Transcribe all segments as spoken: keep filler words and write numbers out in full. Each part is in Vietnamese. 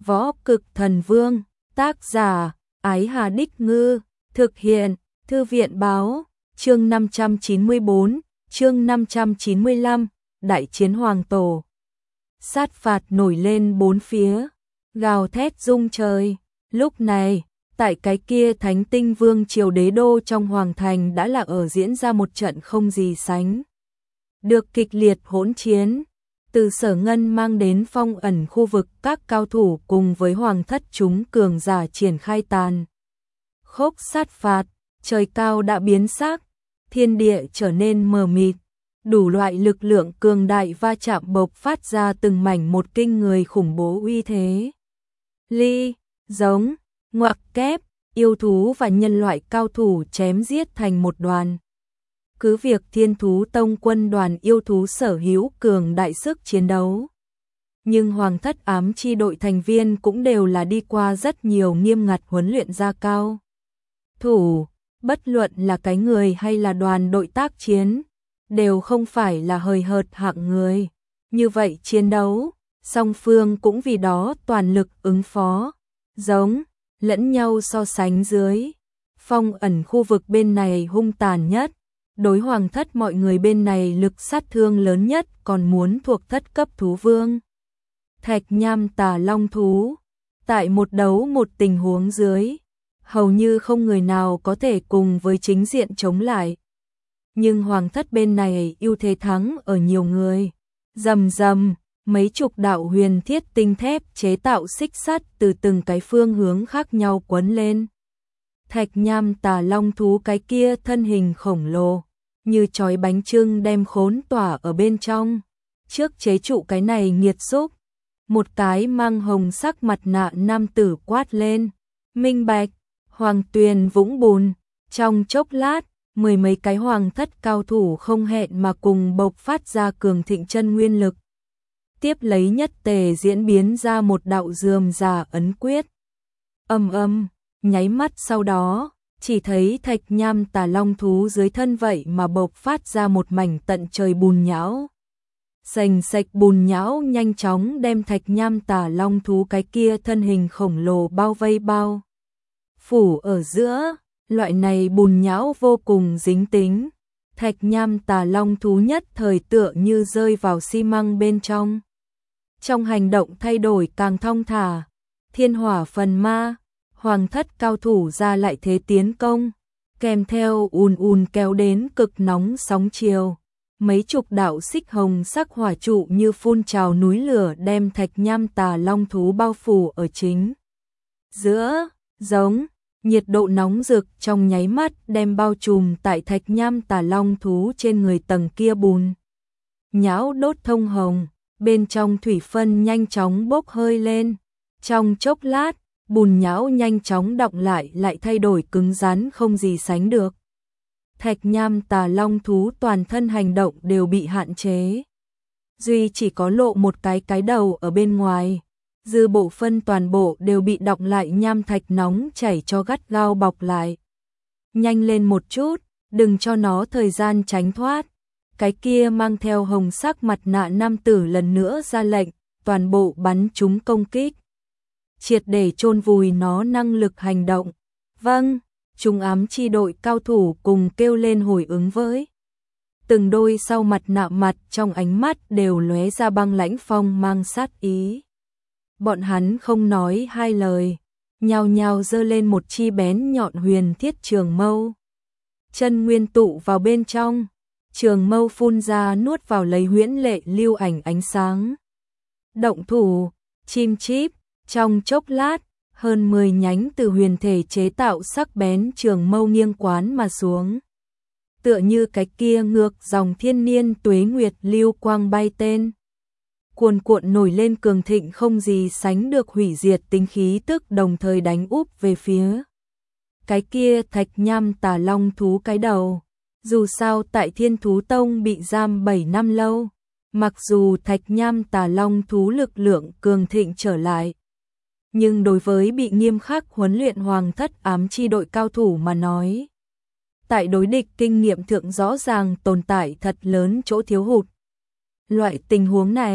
Võ Cực Thần Vương, tác giả, Ái Hà Đích Ngư, thực hiện, Thư viện Báo, chương năm trăm chín mươi bốn, chương năm trăm chín mươi lăm, Đại chiến Hoàng Tổ. Sát phạt nổi lên bốn phía, gào thét rung trời. Lúc này, tại cái kia Thánh Tinh Vương triều đế đô trong hoàng thành đã là ở diễn ra một trận không gì sánh được kịch liệt hỗn chiến. Từ Sở Ngân mang đến phong ẩn khu vực các cao thủ cùng với hoàng thất chúng cường giả triển khai tàn khốc sát phạt, trời cao đã biến sắc, thiên địa trở nên mờ mịt, đủ loại lực lượng cường đại va chạm bộc phát ra từng mảnh một kinh người khủng bố uy thế. Ly, giống, ngoặc kép, yêu thú và nhân loại cao thủ chém giết thành một đoàn. Cứ việc Thiên Thú Tông quân đoàn yêu thú sở hữu cường đại sức chiến đấu, nhưng hoàng thất ám chi đội thành viên cũng đều là đi qua rất nhiều nghiêm ngặt huấn luyện ra cao thủ, bất luận là cái người hay là đoàn đội tác chiến, đều không phải là hời hợt hạng người. Như vậy chiến đấu, song phương cũng vì đó toàn lực ứng phó, giống lẫn nhau so sánh dưới. Phong ẩn khu vực bên này hung tàn nhất, đối hoàng thất mọi người bên này lực sát thương lớn nhất còn muốn thuộc thất cấp thú vương. Thạch Nham Tà Long thú, tại một đấu một tình huống dưới, hầu như không người nào có thể cùng với chính diện chống lại. Nhưng hoàng thất bên này ưu thế thắng ở nhiều người. Rầm rầm, mấy chục đạo huyền thiết tinh thép chế tạo xích sắt từ từng cái phương hướng khác nhau quấn lên. Thạch Nham Tà Long thú cái kia thân hình khổng lồ, như chói bánh chưng đem khốn tỏa ở bên trong. Trước chế trụ cái này nghiệt xúc, một cái mang hồng sắc mặt nạ nam tử quát lên, minh bạch, Hoàng Tuyền vũng bùn. Trong chốc lát, mười mấy cái hoàng thất cao thủ không hẹn mà cùng bộc phát ra cường thịnh chân nguyên lực. Tiếp lấy nhất tề diễn biến ra một đạo rườm rà ấn quyết. Âm âm, nháy mắt sau đó, chỉ thấy Thạch Nham Tà Long thú dưới thân vậy mà bộc phát ra một mảnh tận trời bùn nhão. Sành sạch bùn nhão nhanh chóng đem Thạch Nham Tà Long thú cái kia thân hình khổng lồ bao vây bao phủ ở giữa. Loại này bùn nhão vô cùng dính tính, Thạch Nham Tà Long thú nhất thời tựa như rơi vào xi măng bên trong. Trong hành động thay đổi càng thong thả, thiên hỏa phần ma, hoàng thất cao thủ ra lại thế tiến công, kèm theo ùn ùn kéo đến cực nóng sóng chiều. Mấy chục đạo xích hồng sắc hỏa trụ như phun trào núi lửa đem Thạch Nham Tà Long thú bao phủ ở chính giữa, giống nhiệt độ nóng rực trong nháy mắt đem bao trùm tại Thạch Nham Tà Long thú trên người tầng kia bùn nhão đốt thông hồng, bên trong thủy phân nhanh chóng bốc hơi lên. Trong chốc lát, bùn nhão nhanh chóng đọng lại lại thay đổi cứng rắn không gì sánh được. Thạch Nham Tà Long thú toàn thân hành động đều bị hạn chế, duy chỉ có lộ một cái cái đầu ở bên ngoài. Dư bộ phân toàn bộ đều bị đọng lại nham thạch nóng chảy cho gắt gao bọc lại. Nhanh lên một chút, đừng cho nó thời gian tránh thoát. Cái kia mang theo hồng sắc mặt nạ nam tử lần nữa ra lệnh, toàn bộ bắn chúng công kích, triệt để chôn vùi nó năng lực hành động. Vâng, chúng ám chi đội cao thủ cùng kêu lên hồi ứng với. Từng đôi sau mặt nạ mặt trong ánh mắt đều lóe ra băng lãnh phong mang sát ý. Bọn hắn không nói hai lời, nhao nhao giơ lên một chi bén nhọn huyền thiết trường mâu. Chân nguyên tụ vào bên trong, trường mâu phun ra nuốt vào lấy huyễn lệ lưu ảnh ánh sáng. Động thủ, chim chíp, trong chốc lát, hơn mười nhánh từ huyền thể chế tạo sắc bén trường mâu nghiêng quán mà xuống. Tựa như cái kia ngược dòng thiên niên tuế nguyệt lưu quang bay tên. Cuồn cuộn nổi lên cường thịnh không gì sánh được hủy diệt tính khí tức đồng thời đánh úp về phía cái kia Thạch Nham Tà Long thú cái đầu. Dù sao tại Thiên Thú Tông bị giam bảy năm lâu, mặc dù Thạch Nham Tà Long thú lực lượng cường thịnh trở lại, nhưng đối với bị nghiêm khắc huấn luyện hoàng thất ám chi đội cao thủ mà nói, tại đối địch kinh nghiệm thượng rõ ràng tồn tại thật lớn chỗ thiếu hụt. Loại tình huống này,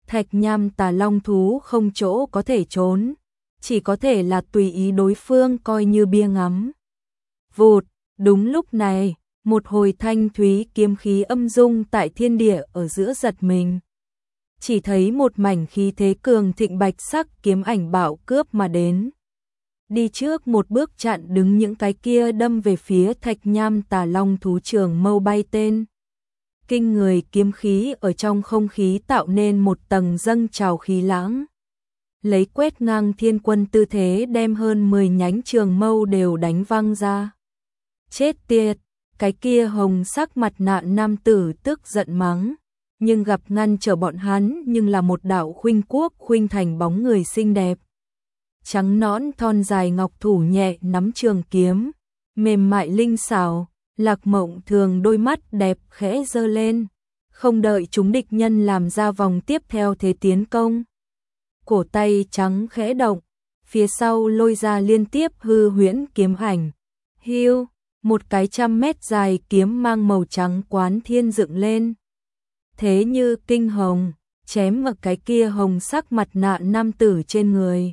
Thạch Nham Tà Long thú không chỗ có thể trốn, chỉ có thể là tùy ý đối phương coi như bia ngắm. Vụt, đúng lúc này, một hồi thanh thúy kiếm khí âm dung tại thiên địa ở giữa giật mình. Chỉ thấy một mảnh khí thế cường thịnh bạch sắc kiếm ảnh bạo cướp mà đến. Đi trước một bước chặn đứng những cái kia đâm về phía Thạch Nham Tà Long thú trường mâu bay tên. Kinh người kiếm khí ở trong không khí tạo nên một tầng dâng trào khí lãng. Lấy quét ngang thiên quân tư thế đem hơn mười nhánh trường mâu đều đánh văng ra. Chết tiệt, cái kia hồng sắc mặt nạ nam tử tức giận mắng, nhưng gặp ngăn trở bọn hắn nhưng là một đạo khuynh quốc khuynh thành bóng người xinh đẹp. Trắng nõn thon dài ngọc thủ nhẹ nắm trường kiếm, mềm mại linh xảo, Lạc Mộng Thường đôi mắt đẹp khẽ giơ lên, không đợi chúng địch nhân làm ra vòng tiếp theo thế tiến công. Cổ tay trắng khẽ động, phía sau lôi ra liên tiếp hư huyễn kiếm ảnh. Hiu, một cái trăm mét dài kiếm mang màu trắng quán thiên dựng lên. Thế như kinh hồng, chém vào cái kia hồng sắc mặt nạ nam tử trên người.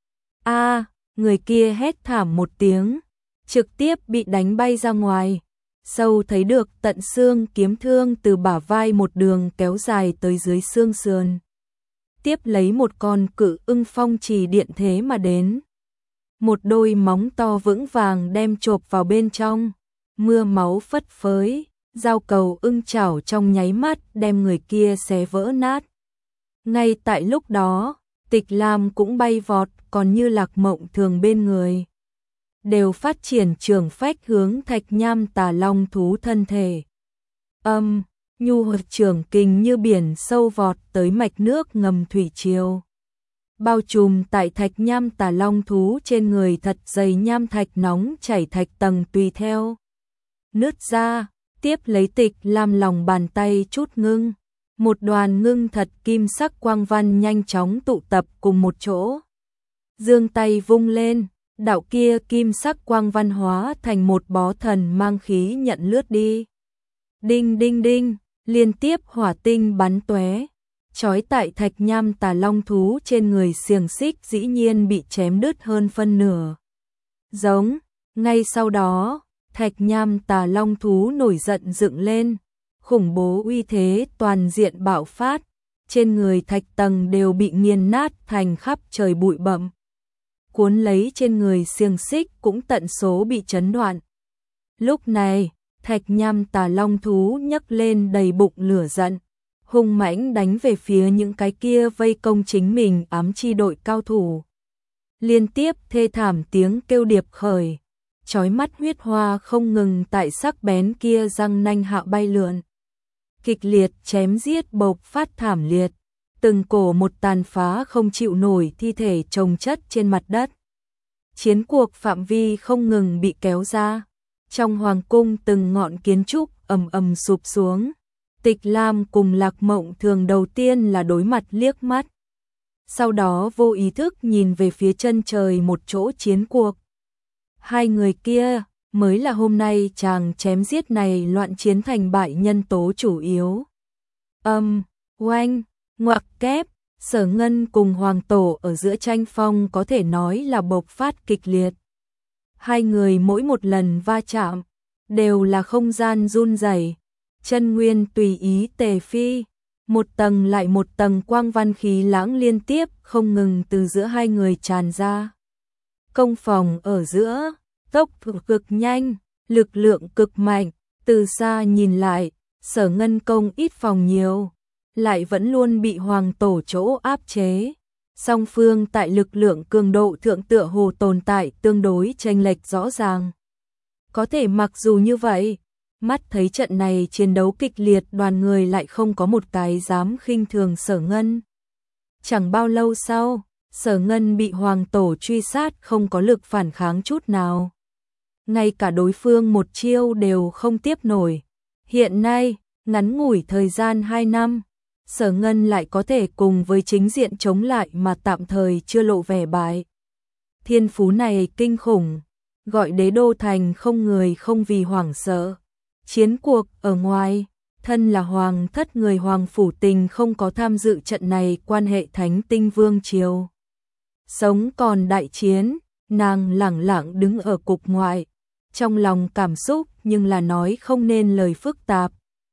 A, người kia hét thảm một tiếng, trực tiếp bị đánh bay ra ngoài. Sâu thấy được tận xương kiếm thương từ bả vai một đường kéo dài tới dưới xương sườn. Tiếp lấy một con cự ưng phong trì điện thế mà đến. Một đôi móng to vững vàng đem chộp vào bên trong, mưa máu phất phới, dao cầu ưng chảo trong nháy mắt đem người kia xé vỡ nát. Ngay tại lúc đó, Tịch Lam cũng bay vọt, còn như Lạc Mộng Thường bên người đều phát triển trường phách hướng Thạch Nham Tà Long thú thân thể. Âm, nhu hoạt trường kình như biển sâu vọt tới mạch nước ngầm thủy triều. Bao trùm tại Thạch Nham Tà Long thú trên người thật dày nham thạch nóng chảy thạch tầng tùy theo nứt ra, tiếp lấy Tịch Lam lòng bàn tay chút ngưng. Một đoàn ngưng thật kim sắc quang văn nhanh chóng tụ tập cùng một chỗ. Dương tay vung lên, đạo kia kim sắc quang văn hóa thành một bó thần mang khí nhận lướt đi. Đinh đinh đinh, liên tiếp hỏa tinh bắn tóe, chói tại Thạch Nham Tà Long thú trên người xiềng xích dĩ nhiên bị chém đứt hơn phân nửa. Giống, ngay sau đó, Thạch Nham Tà Long thú nổi giận dựng lên, khủng bố uy thế toàn diện bạo phát, trên người thạch tầng đều bị nghiền nát thành khắp trời bụi bặm. Cuốn lấy trên người xiềng xích cũng tận số bị chấn đoạn. Lúc này, Thạch Nham Tà Long thú nhấc lên đầy bụng lửa giận, hung mãnh đánh về phía những cái kia vây công chính mình ám chi đội cao thủ. Liên tiếp thê thảm tiếng kêu điệp khởi, chói mắt huyết hoa không ngừng tại sắc bén kia răng nanh hạ bay lượn. Kịch liệt chém giết bộc phát thảm liệt, từng cổ một tàn phá không chịu nổi thi thể chồng chất trên mặt đất. Chiến cuộc phạm vi không ngừng bị kéo ra, trong hoàng cung từng ngọn kiến trúc ầm ầm sụp xuống. Tịch Lam cùng Lạc Mộng Thường đầu tiên là đối mặt liếc mắt, sau đó vô ý thức nhìn về phía chân trời một chỗ chiến cuộc. Hai người kia mới là hôm nay chàng chém giết này loạn chiến thành bại nhân tố chủ yếu. Âm, um, oanh, ngoặc kép, Sở Ngân cùng Hoàng Tổ ở giữa tranh phong có thể nói là bộc phát kịch liệt. Hai người mỗi một lần va chạm, đều là không gian run rẩy, chân nguyên tùy ý tề phi, một tầng lại một tầng quang văn khí lãng liên tiếp không ngừng từ giữa hai người tràn ra. Công phòng ở giữa, tốc độ cực nhanh, lực lượng cực mạnh, từ xa nhìn lại, Sở Ngân công ít phòng nhiều, lại vẫn luôn bị Hoàng Tổ chỗ áp chế. Song phương tại lực lượng cường độ thượng tựa hồ tồn tại tương đối chênh lệch rõ ràng. Có thể mặc dù như vậy, mắt thấy trận này chiến đấu kịch liệt, đoàn người lại không có một cái dám khinh thường Sở Ngân. Chẳng bao lâu sau, Sở Ngân bị Hoàng Tổ truy sát không có lực phản kháng chút nào. Ngay cả đối phương một chiêu đều không tiếp nổi. Hiện nay, ngắn ngủi thời gian hai năm, Sở Ngân lại có thể cùng với chính diện chống lại mà tạm thời chưa lộ vẻ bại. Thiên phú này kinh khủng, gọi đế đô thành không người không vì hoảng sợ. Chiến cuộc ở ngoài, thân là hoàng thất người Hoàng Phủ Tình không có tham dự trận này quan hệ Thánh Tinh Vương Triều. Sống còn đại chiến, nàng lẳng lặng đứng ở cục ngoại, trong lòng cảm xúc nhưng là nói không nên lời phức tạp.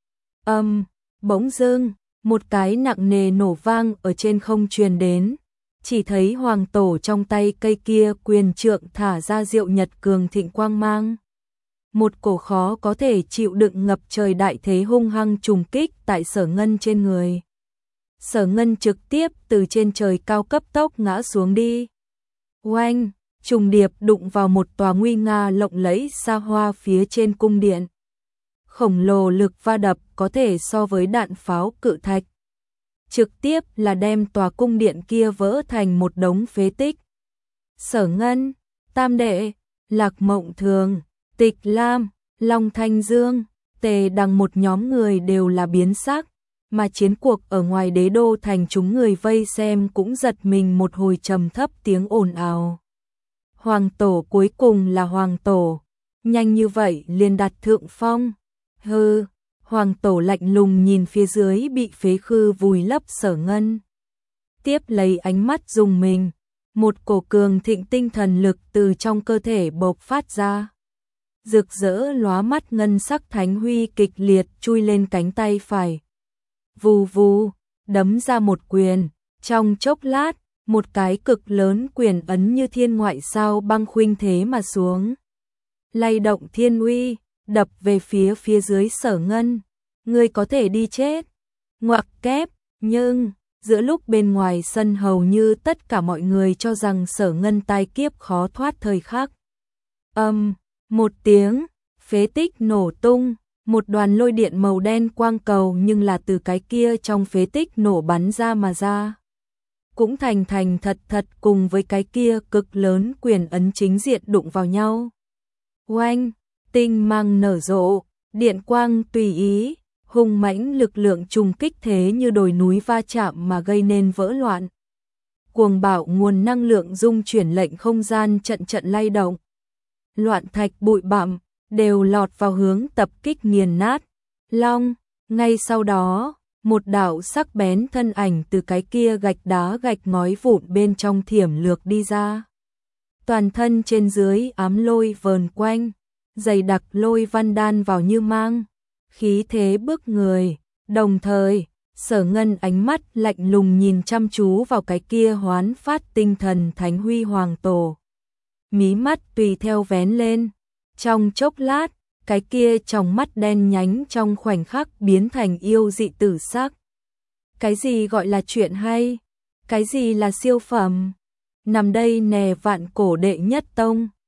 Âm, bỗng dưng, một cái nặng nề nổ vang ở trên không truyền đến, chỉ thấy hoàng tổ trong tay cây kia quyền trượng thả ra diệu nhật cường thịnh quang mang. Một cổ khó có thể chịu đựng ngập trời đại thế hung hăng trùng kích tại Sở Ngân trên người. Sở Ngân trực tiếp từ trên trời cao cấp tốc ngã xuống đi. Oanh, trùng điệp đụng vào một tòa nguy nga lộng lẫy xa hoa phía trên cung điện. Khổng lồ lực va đập có thể so với đạn pháo cự thạch. Trực tiếp là đem tòa cung điện kia vỡ thành một đống phế tích. Sở Ngân, Tam Đệ, Lạc Mộng Thường, Tịch Lam, Long Thanh Dương, Tề Đằng một nhóm người đều là biến sắc, mà chiến cuộc ở ngoài đế đô thành chúng người vây xem cũng giật mình một hồi trầm thấp tiếng ồn ào. Hoàng tổ cuối cùng là hoàng tổ, nhanh như vậy liền đạt thượng phong. Hừ, hoàng tổ lạnh lùng nhìn phía dưới bị phế khư vùi lấp Sở Ngân. Tiếp lấy ánh mắt dùng mình, một cổ cường thịnh tinh thần lực từ trong cơ thể bộc phát ra. Rực rỡ lóa mắt ngân sắc thánh huy kịch liệt chui lên cánh tay phải. Vù vù, đấm ra một quyền, trong chốc lát, một cái cực lớn quyền ấn như thiên ngoại sao băng khuynh thế mà xuống. Lay động thiên uy, đập về phía phía dưới Sở Ngân. Ngươi có thể đi chết. Ngoặc kép, nhưng, giữa lúc bên ngoài sân hầu như tất cả mọi người cho rằng Sở Ngân tai kiếp khó thoát thời khắc. Âm, một tiếng, phế tích nổ tung, một đoàn lôi điện màu đen quang cầu nhưng là từ cái kia trong phế tích nổ bắn ra mà ra. Cũng thành thành thật thật cùng với cái kia cực lớn quyền ấn chính diện đụng vào nhau. Oanh, tinh mang nở rộ, điện quang tùy ý, hùng mãnh lực lượng trùng kích thế như đồi núi va chạm mà gây nên vỡ loạn. Cuồng bạo nguồn năng lượng dung chuyển lệnh không gian trận trận lay động. Loạn thạch bụi bặm đều lọt vào hướng tập kích nghiền nát. Long, ngay sau đó, một đạo sắc bén thân ảnh từ cái kia gạch đá gạch ngói vụn bên trong thiểm lược đi ra. Toàn thân trên dưới ám lôi vờn quanh, dày đặc lôi văn đan vào như mang, khí thế bức người, đồng thời, Sở Ngân ánh mắt lạnh lùng nhìn chăm chú vào cái kia hoán phát tinh thần thánh huy hoàng tổ. Mí mắt tùy theo vén lên, trong chốc lát, cái kia trong mắt đen nhánh trong khoảnh khắc biến thành yêu dị tử sắc. Cái gì gọi là chuyện hay? Cái gì là siêu phẩm? Nằm đây nè vạn cổ đệ nhất tông.